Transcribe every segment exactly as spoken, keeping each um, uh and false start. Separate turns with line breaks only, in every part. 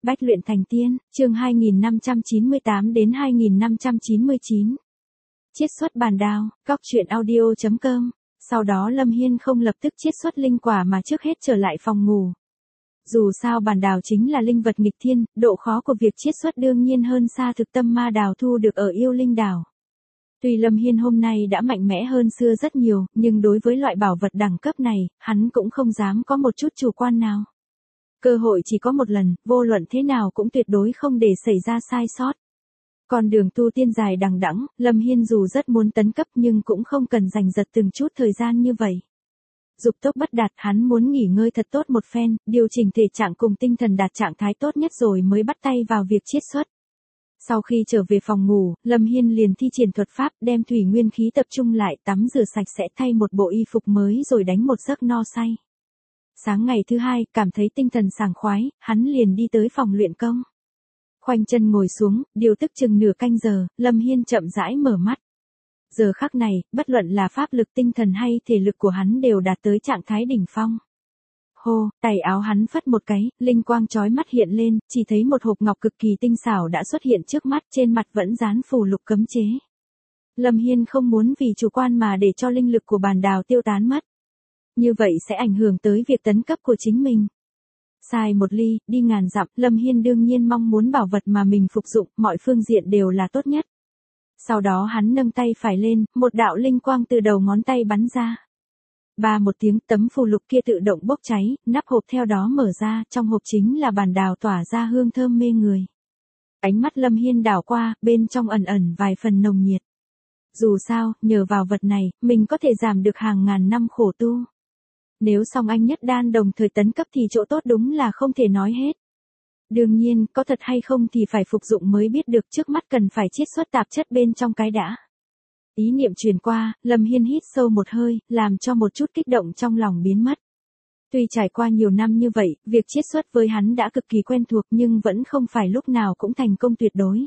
Bách luyện thành tiên, chương hai nghìn năm trăm chín mươi tám đến hai nghìn năm trăm chín mươi chín. Chiết xuất bàn đào, góc truyện audio chấm com. Sau đó Lâm Hiên không lập tức chiết xuất linh quả mà trước hết trở lại phòng ngủ. Dù sao bàn đào chính là linh vật nghịch thiên, độ khó của việc chiết xuất đương nhiên hơn xa thực tâm ma đào thu được ở yêu linh đảo. Tuy Lâm Hiên hôm nay đã mạnh mẽ hơn xưa rất nhiều, nhưng đối với loại bảo vật đẳng cấp này, hắn cũng không dám có một chút chủ quan nào. Cơ hội chỉ có một lần, vô luận thế nào cũng tuyệt đối không để xảy ra sai sót. Con đường tu tiên dài đằng đẵng, Lâm Hiên dù rất muốn tấn cấp nhưng cũng không cần giành giật từng chút thời gian như vậy. Dục tốc bất đạt, hắn muốn nghỉ ngơi thật tốt một phen, điều chỉnh thể trạng cùng tinh thần đạt trạng thái tốt nhất rồi mới bắt tay vào việc chiết xuất. Sau khi trở về phòng ngủ, Lâm Hiên liền thi triển thuật pháp đem thủy nguyên khí tập trung lại, tắm rửa sạch sẽ, thay một bộ y phục mới rồi đánh một giấc no say. Sáng ngày thứ hai, cảm thấy tinh thần sảng khoái, hắn liền đi tới phòng luyện công. Khoanh chân ngồi xuống, điều tức chừng nửa canh giờ, Lâm Hiên chậm rãi mở mắt. Giờ khắc này, bất luận là pháp lực tinh thần hay thể lực của hắn đều đạt tới trạng thái đỉnh phong. Hô, tay áo hắn phất một cái, linh quang chói mắt hiện lên, chỉ thấy một hộp ngọc cực kỳ tinh xảo đã xuất hiện trước mắt, trên mặt vẫn dán phù lục cấm chế. Lâm Hiên không muốn vì chủ quan mà để cho linh lực của bàn đào tiêu tán mất. Như vậy sẽ ảnh hưởng tới việc tấn cấp của chính mình. Sai một ly, đi ngàn dặm, Lâm Hiên đương nhiên mong muốn bảo vật mà mình phục dụng, mọi phương diện đều là tốt nhất. Sau đó hắn nâng tay phải lên, một đạo linh quang từ đầu ngón tay bắn ra. Ba một tiếng, tấm phù lục kia tự động bốc cháy, nắp hộp theo đó mở ra, trong hộp chính là bàn đào tỏa ra hương thơm mê người. Ánh mắt Lâm Hiên đảo qua, bên trong ẩn ẩn vài phần nồng nhiệt. Dù sao, nhờ vào vật này, mình có thể giảm được hàng ngàn năm khổ tu. Nếu song anh nhất đan đồng thời tấn cấp thì chỗ tốt đúng là không thể nói hết. Đương nhiên, có thật hay không thì phải phục dụng mới biết được, trước mắt cần phải chiết xuất tạp chất bên trong cái đã. Ý niệm truyền qua, Lâm Hiên hít sâu một hơi, làm cho một chút kích động trong lòng biến mất. Tuy trải qua nhiều năm như vậy, việc chiết xuất với hắn đã cực kỳ quen thuộc nhưng vẫn không phải lúc nào cũng thành công tuyệt đối.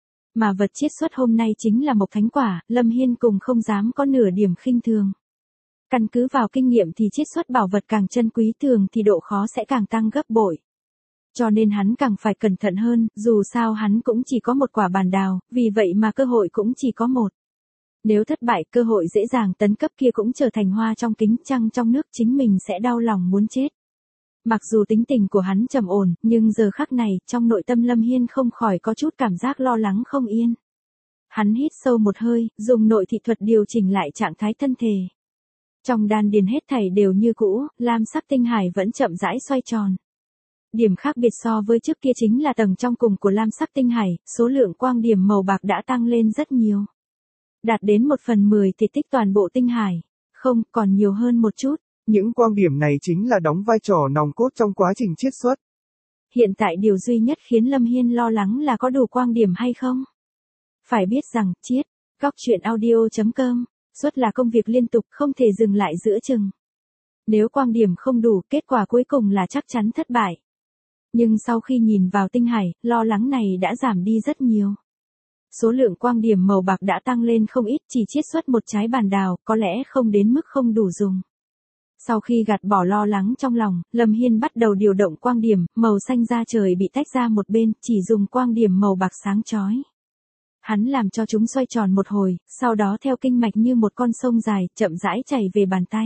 Mà vật chiết xuất hôm nay chính là mộc thánh quả, Lâm Hiên cùng không dám có nửa điểm khinh thường. Căn cứ vào kinh nghiệm thì chiết xuất bảo vật càng chân quý thường thì độ khó sẽ càng tăng gấp bội. Cho nên hắn càng phải cẩn thận hơn, dù sao hắn cũng chỉ có một quả bàn đào, vì vậy mà cơ hội cũng chỉ có một. Nếu thất bại, cơ hội dễ dàng tấn cấp kia cũng trở thành hoa trong kính, trăng trong nước, chính mình sẽ đau lòng muốn chết. Mặc dù tính tình của hắn trầm ổn, nhưng giờ khắc này, trong nội tâm Lâm Hiên không khỏi có chút cảm giác lo lắng không yên. Hắn hít sâu một hơi, dùng nội thị thuật điều chỉnh lại trạng thái thân thể. Trong đan điền hết thảy đều như cũ, lam sắc tinh hải vẫn chậm rãi xoay tròn. Điểm khác biệt so với trước kia chính là tầng trong cùng của lam sắc tinh hải, số lượng quang điểm màu bạc đã tăng lên rất nhiều. Đạt đến một phần mười thể tích toàn bộ tinh hải. Không, còn nhiều hơn một chút.
Những quang điểm này chính là đóng vai trò nòng cốt trong quá trình chiết xuất.
Hiện tại điều duy nhất khiến Lâm Hiên lo lắng là có đủ quang điểm hay không. Phải biết rằng, chiết, góc truyện audio chấm com, xuất là công việc liên tục, không thể dừng lại giữa chừng. Nếu quang điểm không đủ, kết quả cuối cùng là chắc chắn thất bại. Nhưng sau khi nhìn vào tinh hải, lo lắng này đã giảm đi rất nhiều. Số lượng quang điểm màu bạc đã tăng lên không ít, chỉ chiết xuất một trái bàn đào, có lẽ không đến mức không đủ dùng. Sau khi gạt bỏ lo lắng trong lòng, Lâm Hiên bắt đầu điều động quang điểm, màu xanh da trời bị tách ra một bên, chỉ dùng quang điểm màu bạc sáng chói. Hắn làm cho chúng xoay tròn một hồi, sau đó theo kinh mạch như một con sông dài, chậm rãi chảy về bàn tay.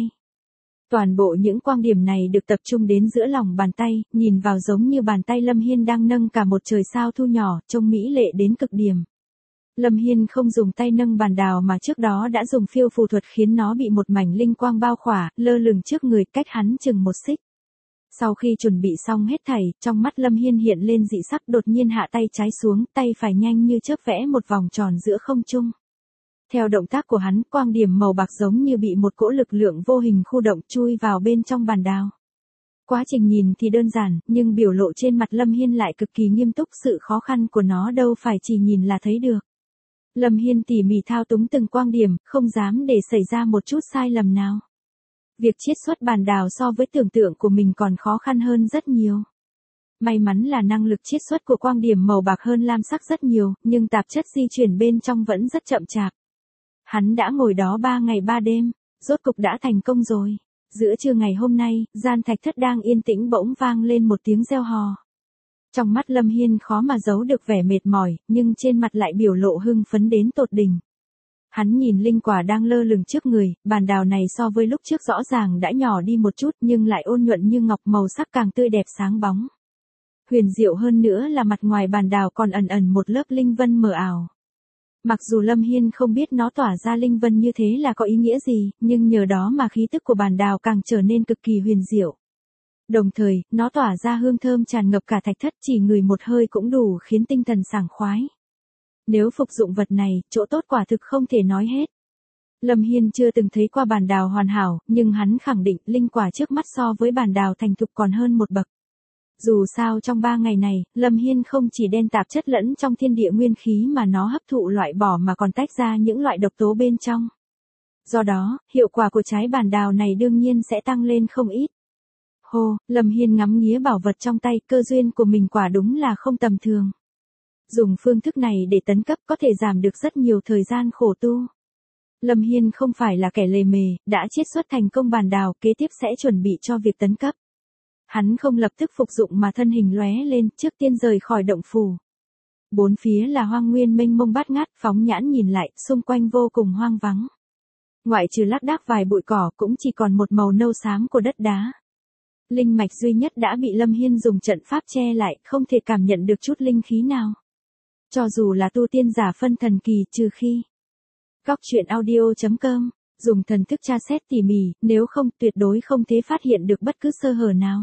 Toàn bộ những quang điểm này được tập trung đến giữa lòng bàn tay, nhìn vào giống như bàn tay Lâm Hiên đang nâng cả một trời sao thu nhỏ, trông mỹ lệ đến cực điểm. Lâm Hiên không dùng tay nâng bàn đào mà trước đó đã dùng phiêu phù thuật khiến nó bị một mảnh linh quang bao khỏa, lơ lửng trước người, cách hắn chừng một xích. Sau khi chuẩn bị xong hết thảy, trong mắt Lâm Hiên hiện lên dị sắc, đột nhiên hạ tay trái xuống, tay phải nhanh như chớp vẽ một vòng tròn giữa không trung. Theo động tác của hắn, quang điểm màu bạc giống như bị một cỗ lực lượng vô hình khu động chui vào bên trong bàn đào. Quá trình nhìn thì đơn giản, nhưng biểu lộ trên mặt Lâm Hiên lại cực kỳ nghiêm túc, sự khó khăn của nó đâu phải chỉ nhìn là thấy được. Lâm Hiên tỉ mỉ thao túng từng quang điểm, không dám để xảy ra một chút sai lầm nào. Việc chiết xuất bàn đào so với tưởng tượng của mình còn khó khăn hơn rất nhiều. May mắn là năng lực chiết xuất của quang điểm màu bạc hơn lam sắc rất nhiều, nhưng tạp chất di chuyển bên trong vẫn rất chậm chạp. Hắn đã ngồi đó ba ngày ba đêm, rốt cục đã thành công rồi. Giữa trưa ngày hôm nay, gian thạch thất đang yên tĩnh bỗng vang lên một tiếng reo hò. Trong mắt Lâm Hiên khó mà giấu được vẻ mệt mỏi, nhưng trên mặt lại biểu lộ hưng phấn đến tột đỉnh. Hắn nhìn linh quả đang lơ lửng trước người, bàn đào này so với lúc trước rõ ràng đã nhỏ đi một chút nhưng lại ôn nhuận như ngọc, màu sắc càng tươi đẹp sáng bóng. Huyền diệu hơn nữa là mặt ngoài bàn đào còn ẩn ẩn một lớp linh vân mờ ảo. Mặc dù Lâm Hiên không biết nó tỏa ra linh vân như thế là có ý nghĩa gì, nhưng nhờ đó mà khí tức của bàn đào càng trở nên cực kỳ huyền diệu. Đồng thời, nó tỏa ra hương thơm tràn ngập cả thạch thất, chỉ ngửi một hơi cũng đủ khiến tinh thần sảng khoái. Nếu phục dụng vật này, chỗ tốt quả thực không thể nói hết. Lâm Hiên chưa từng thấy qua bàn đào hoàn hảo, nhưng hắn khẳng định linh quả trước mắt so với bàn đào thành thục còn hơn một bậc. Dù sao trong ba ngày này, Lâm Hiên không chỉ đen tạp chất lẫn trong thiên địa nguyên khí mà nó hấp thụ loại bỏ mà còn tách ra những loại độc tố bên trong. Do đó, hiệu quả của trái bàn đào này đương nhiên sẽ tăng lên không ít. Hô, Lâm Hiên ngắm nghía bảo vật trong tay, cơ duyên của mình quả đúng là không tầm thường. Dùng phương thức này để tấn cấp có thể giảm được rất nhiều thời gian khổ tu. Lâm Hiên không phải là kẻ lề mề, đã chiết xuất thành công bàn đào, kế tiếp sẽ chuẩn bị cho việc tấn cấp. Hắn không lập tức phục dụng mà thân hình lóe lên, trước tiên rời khỏi động phủ. Bốn phía là hoang nguyên mênh mông bát ngát, phóng nhãn nhìn lại, xung quanh vô cùng hoang vắng. Ngoại trừ lác đác vài bụi cỏ cũng chỉ còn một màu nâu xám của đất đá. Linh mạch duy nhất đã bị Lâm Hiên dùng trận pháp che lại, không thể cảm nhận được chút linh khí nào. Cho dù là tu tiên giả phân thần kỳ, trừ khi Góc truyện audio chấm com dùng thần thức tra xét tỉ mỉ, nếu không tuyệt đối không thể phát hiện được bất cứ sơ hở nào.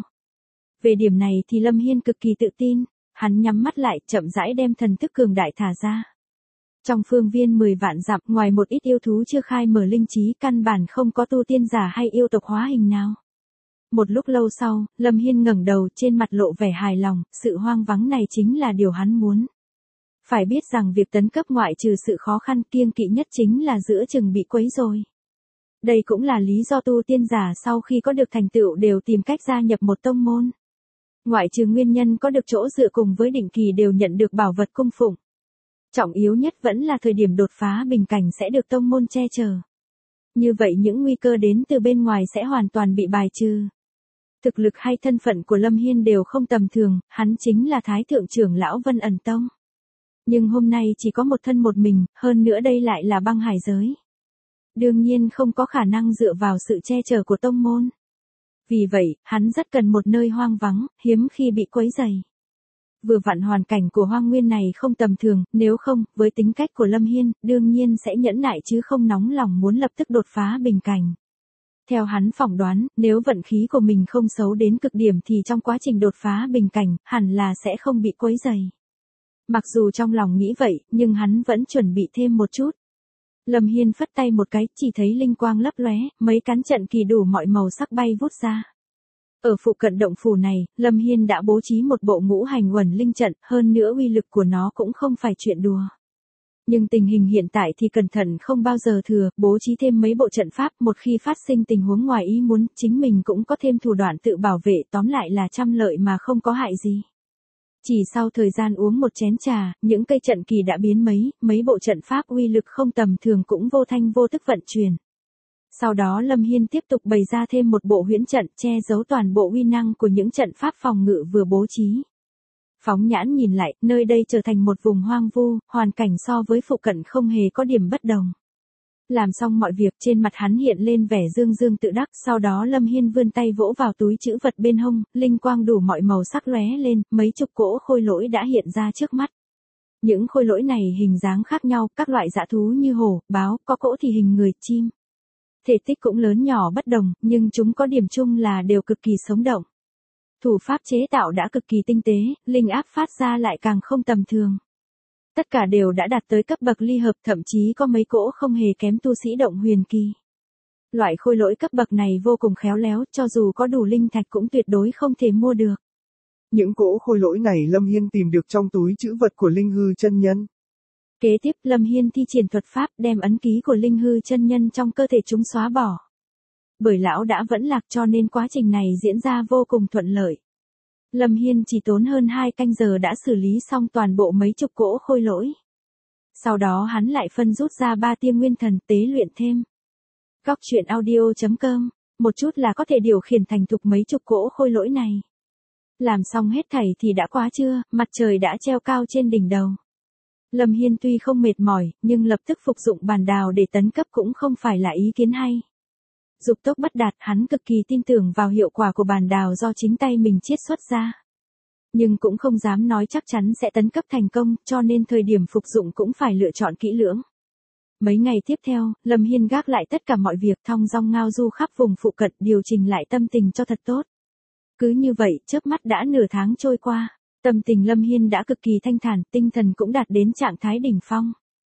Về điểm này thì Lâm Hiên cực kỳ tự tin, hắn nhắm mắt lại, chậm rãi đem thần thức cường đại thả ra. Trong phương viên mười vạn dặm, ngoài một ít yêu thú chưa khai mở linh trí, căn bản không có tu tiên giả hay yêu tộc hóa hình nào. Một lúc lâu sau, Lâm Hiên ngẩng đầu, trên mặt lộ vẻ hài lòng, sự hoang vắng này chính là điều hắn muốn. Phải biết rằng việc tấn cấp ngoại trừ sự khó khăn, kiêng kỵ nhất chính là giữa chừng bị quấy rối. Đây cũng là lý do tu tiên giả sau khi có được thành tựu đều tìm cách gia nhập một tông môn. Ngoại trừ nguyên nhân có được chỗ dựa cùng với định kỳ đều nhận được bảo vật cung phụng. Trọng yếu nhất vẫn là thời điểm đột phá bình cảnh sẽ được tông môn che chở. Như vậy những nguy cơ đến từ bên ngoài sẽ hoàn toàn bị bài trừ. Thực lực hay thân phận của Lâm Hiên đều không tầm thường, hắn chính là Thái Thượng trưởng lão Vân Ẩn Tông. Nhưng hôm nay chỉ có một thân một mình, hơn nữa đây lại là băng hải giới. Đương nhiên không có khả năng dựa vào sự che chở của tông môn. Vì vậy, hắn rất cần một nơi hoang vắng, hiếm khi bị quấy rầy. Vừa vặn hoàn cảnh của hoang nguyên này không tầm thường, nếu không, với tính cách của Lâm Hiên, đương nhiên sẽ nhẫn nại chứ không nóng lòng muốn lập tức đột phá bình cảnh. Theo hắn phỏng đoán, nếu vận khí của mình không xấu đến cực điểm thì trong quá trình đột phá bình cảnh, hẳn là sẽ không bị quấy rầy. Mặc dù trong lòng nghĩ vậy, nhưng hắn vẫn chuẩn bị thêm một chút. Lâm Hiên phất tay một cái, chỉ thấy linh quang lấp lóe, mấy cán trận kỳ đủ mọi màu sắc bay vút ra. Ở phụ cận động phủ này, Lâm Hiên đã bố trí một bộ ngũ hành uẩn linh trận, hơn nữa uy lực của nó cũng không phải chuyện đùa. Nhưng tình hình hiện tại thì cẩn thận không bao giờ thừa, bố trí thêm mấy bộ trận pháp, một khi phát sinh tình huống ngoài ý muốn, chính mình cũng có thêm thủ đoạn tự bảo vệ, tóm lại là trăm lợi mà không có hại gì. Chỉ sau thời gian uống một chén trà, những cây trận kỳ đã biến mấy, mấy bộ trận pháp uy lực không tầm thường cũng vô thanh vô tức vận chuyển. Sau đó Lâm Hiên tiếp tục bày ra thêm một bộ huyễn trận, che giấu toàn bộ uy năng của những trận pháp phòng ngự vừa bố trí. Phóng nhãn nhìn lại, nơi đây trở thành một vùng hoang vu, hoàn cảnh so với phụ cận không hề có điểm bất đồng. Làm xong mọi việc, trên mặt hắn hiện lên vẻ dương dương tự đắc, sau đó Lâm Hiên vươn tay vỗ vào túi trữ vật bên hông, linh quang đủ mọi màu sắc lóe lên, mấy chục cỗ khôi lỗi đã hiện ra trước mắt. Những khôi lỗi này hình dáng khác nhau, các loại dã thú như hổ, báo, có cỗ thì hình người, chim. Thể tích cũng lớn nhỏ bất đồng, nhưng chúng có điểm chung là đều cực kỳ sống động. Thủ pháp chế tạo đã cực kỳ tinh tế, linh áp phát ra lại càng không tầm thường. Tất cả đều đã đạt tới cấp bậc ly hợp, thậm chí có mấy cỗ không hề kém tu sĩ động huyền kỳ. Loại khôi lỗi cấp bậc này vô cùng khéo léo, cho dù có đủ linh thạch cũng tuyệt đối không thể mua được.
Những cỗ khôi lỗi này Lâm Hiên tìm được trong túi trữ vật của Linh Hư chân nhân.
Kế tiếp Lâm Hiên thi triển thuật pháp đem ấn ký của Linh Hư chân nhân trong cơ thể chúng xóa bỏ. Bởi lão đã vẫn lạc cho nên quá trình này diễn ra vô cùng thuận lợi. Lâm Hiên chỉ tốn hơn hai canh giờ đã xử lý xong toàn bộ mấy chục cỗ khôi lỗi. Sau đó hắn lại phân rút ra ba tia nguyên thần tế luyện thêm. Góc truyện audio chấm com, một chút là có thể điều khiển thành thục mấy chục cỗ khôi lỗi này. Làm xong hết thảy thì đã quá trưa, mặt trời đã treo cao trên đỉnh đầu. Lâm Hiên tuy không mệt mỏi, nhưng lập tức phục dụng bàn đào để tấn cấp cũng không phải là ý kiến hay. Dục tốc bất đạt, hắn cực kỳ tin tưởng vào hiệu quả của bàn đào do chính tay mình chiết xuất ra. Nhưng cũng không dám nói chắc chắn sẽ tấn cấp thành công, cho nên thời điểm phục dụng cũng phải lựa chọn kỹ lưỡng. Mấy ngày tiếp theo, Lâm Hiên gác lại tất cả mọi việc, thong dong ngao du khắp vùng phụ cận, điều chỉnh lại tâm tình cho thật tốt. Cứ như vậy, chớp mắt đã nửa tháng trôi qua, tâm tình Lâm Hiên đã cực kỳ thanh thản, tinh thần cũng đạt đến trạng thái đỉnh phong.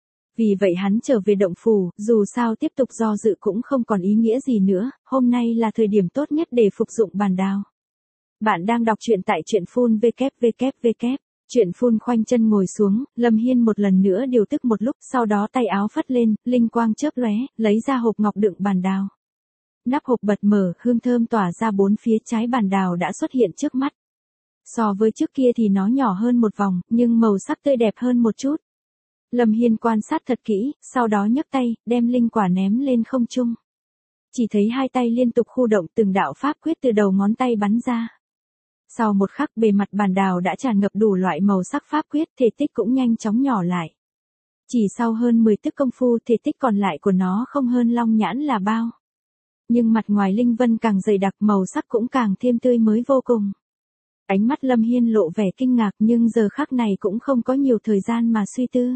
Vì vậy hắn trở về động phủ, dù sao tiếp tục do dự cũng không còn ý nghĩa gì nữa, hôm nay là thời điểm tốt nhất để phục dụng bàn đào. Bạn đang đọc truyện tại truyện phun vê kép vê kép vê kép. Truyện phun khoanh chân ngồi xuống, Lâm Hiên một lần nữa điều tức một lúc, sau đó tay áo phất lên, linh quang chớp lóe, lấy ra hộp ngọc đựng bàn đào. Nắp hộp bật mở, hương thơm tỏa ra bốn phía, trái bàn đào đã xuất hiện trước mắt. So với trước kia thì nó nhỏ hơn một vòng, nhưng màu sắc tươi đẹp hơn một chút. Lâm Hiên quan sát thật kỹ, sau đó nhấc tay, đem linh quả ném lên không trung. Chỉ thấy hai tay liên tục khu động, từng đạo pháp quyết từ đầu ngón tay bắn ra. Sau một khắc, bề mặt bàn đào đã tràn ngập đủ loại màu sắc pháp quyết, thể tích cũng nhanh chóng nhỏ lại. Chỉ sau hơn mười tức công phu, thể tích còn lại của nó không hơn long nhãn là bao. Nhưng mặt ngoài linh vân càng dày đặc, màu sắc cũng càng thêm tươi mới vô cùng. Ánh mắt Lâm Hiên lộ vẻ kinh ngạc, nhưng giờ khắc này cũng không có nhiều thời gian mà suy tư.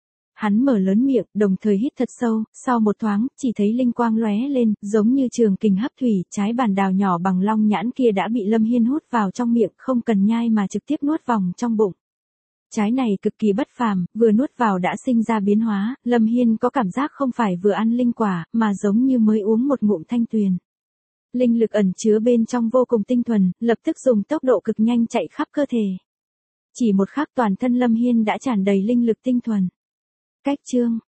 Hắn mở lớn miệng, đồng thời hít thật sâu, sau một thoáng, chỉ thấy linh quang lóe lên, giống như trường kình hấp thủy, trái bàn đào nhỏ bằng long nhãn kia đã bị Lâm Hiên hút vào trong miệng, không cần nhai mà trực tiếp nuốt vòng trong bụng. Trái này cực kỳ bất phàm, vừa nuốt vào đã sinh ra biến hóa, Lâm Hiên có cảm giác không phải vừa ăn linh quả, mà giống như mới uống một ngụm thanh tuyền. Linh lực ẩn chứa bên trong vô cùng tinh thuần, lập tức dùng tốc độ cực nhanh chạy khắp cơ thể. Chỉ một khắc toàn thân Lâm Hiên đã tràn đầy linh lực tinh thuần. Cách chương